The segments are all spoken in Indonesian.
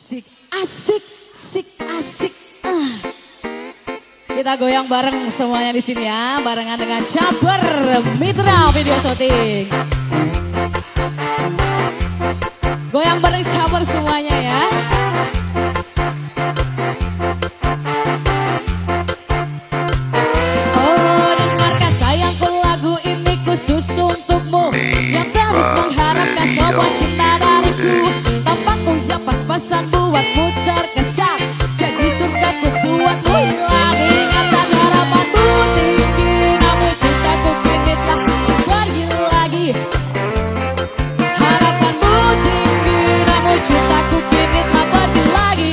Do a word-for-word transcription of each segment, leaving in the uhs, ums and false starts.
Asik, asik, asik, asik. Uh. Kita goyang bareng semuanya di sini ya, barengan dengan Caper Mitra Video Shooting. Goyang bareng Caper semuanya ya. Oh, dengarkan sayangku, lagu ini khusus untukmu yang terus mengharapkan sebuah cinta dariku. Tampakku yang pas-pasan buatmu terkesan, jadi surgaku buatmu hilang ingatan. Harapanmu tinggi, namun cintaku kini telah pergi lagi. Harapanmu tinggi, namun cintaku kini telah pergi lagi.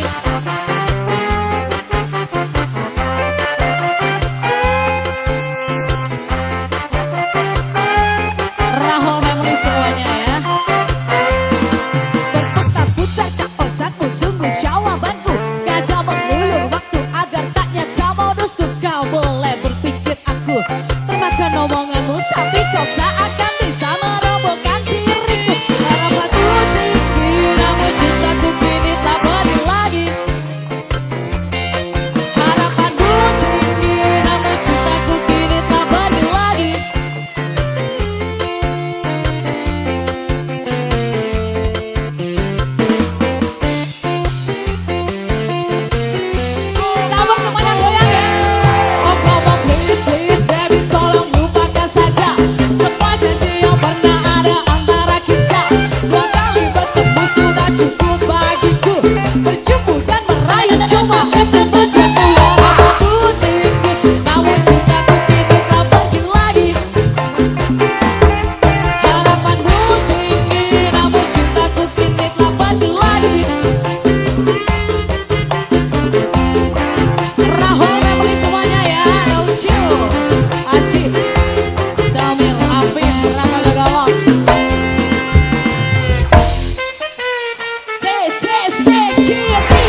Rahul Family semuanya ya. Berputar-putar tak otakku, tunggu jawabanku. Sengaja mengulur waktu agar tak nyata modusku. Kau boleh berpikir aku termakan omonganmu, tapi kau tak akan bisa merobohkan diriku. Harapanku tinggi, namun cintaku kini telah pergi lagi. Harapanku tinggi, namun cintaku kini telah pergi lagi. Campur semuanya goyang ya. Oh come on please please baby, tolong lupakan saja semua janji yang pernah ada antara kita. Dua kali bertemu sudah cukup bagiku. Berjumpa dan merayu cuma untuk menjadi. Harapanku tinggi, namun cintaku kini telah pergi lagi. Harapanku tinggi, namun cintaku kini telah pergi lagi. Rahul Family semuanya ya, Lucu, Aci, Jamil, Apin, Raka Gagawas. Se, se, se, kiri.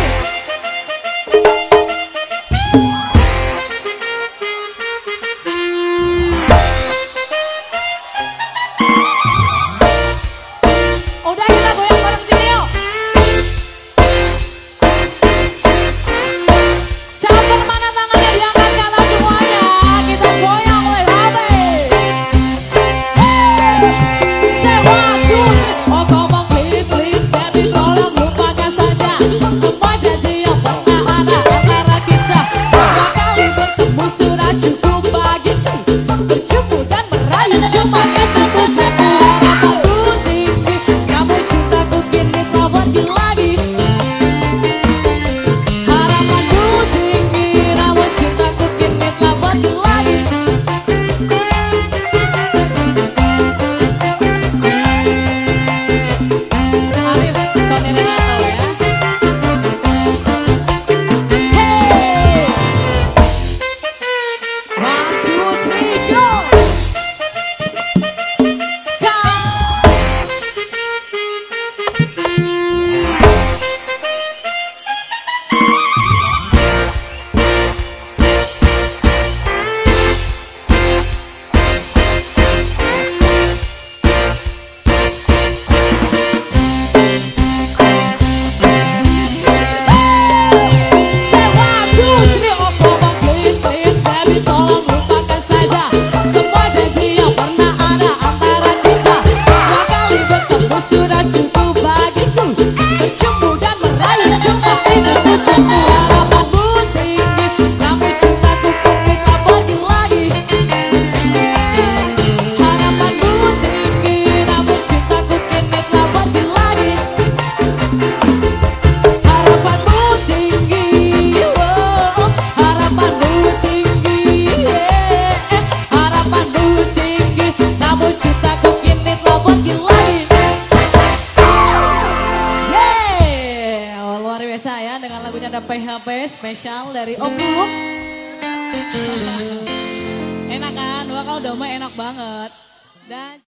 Udah kita goyang bareng sini yuk. Campur mana tangannya diangkat ke atas semuanya. Kita goyang mulai habis. Say one, two, three. Oh come on please please baby, tolong lupakan saja semua janji yang pernah ada antara kita. Dua kali bertemu sudah cukup bagiku. Berjumpa dan merayu cuma untuk menjadi. Harapanku tinggi, namun cintaku kini telah pergi lagi. Harapanku tinggi, namun cintaku kini telah pergi lagi. Arif, Tony Renato ya. Hey! One, two, three, go! Come! Say one, two, three. Oh come on please please baby, tolong lupakan saja semua janji yang pernah ada antara kita. Dua kali bertemu sudah cukup bagiku. Berjumpa dan merayu cuma ingin menjadi. Harapanmu tinggi, namun cintaku kini telah pergi lagi. Harapanmu tinggi, namun cintaku kini telah pergi lagi. Harapanmu tinggi, oh, harapanmu tinggi, yeah. Harapanmu tinggi, namun cintaku kini telah pergi lagi. Yeay, oh, luar biasa ya dengan lagunya ada P H P spesial dari Om Buluk. Enak kan? Wah kalau udah mah enak banget. Dan